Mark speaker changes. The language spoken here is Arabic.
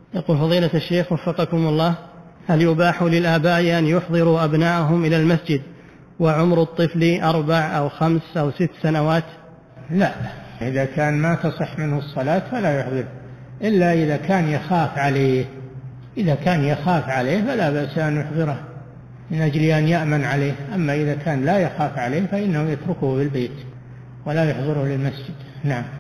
Speaker 1: يقول فضيلة الشيخ وفقكم الله، هل يباح للآباء أن يحضروا أبناءهم إلى المسجد وعمر الطفل 4 أو 5 أو 6 سنوات؟
Speaker 2: لا، إذا كان ما تصح منه الصلاة فلا يحضر، إلا إذا كان يخاف عليه. إذا كان يخاف عليه فلا بأس أن يحضره من أجل أن يأمن عليه. أما إذا كان لا يخاف عليه فإنه يتركه في البيت ولا يحضره للمسجد. نعم.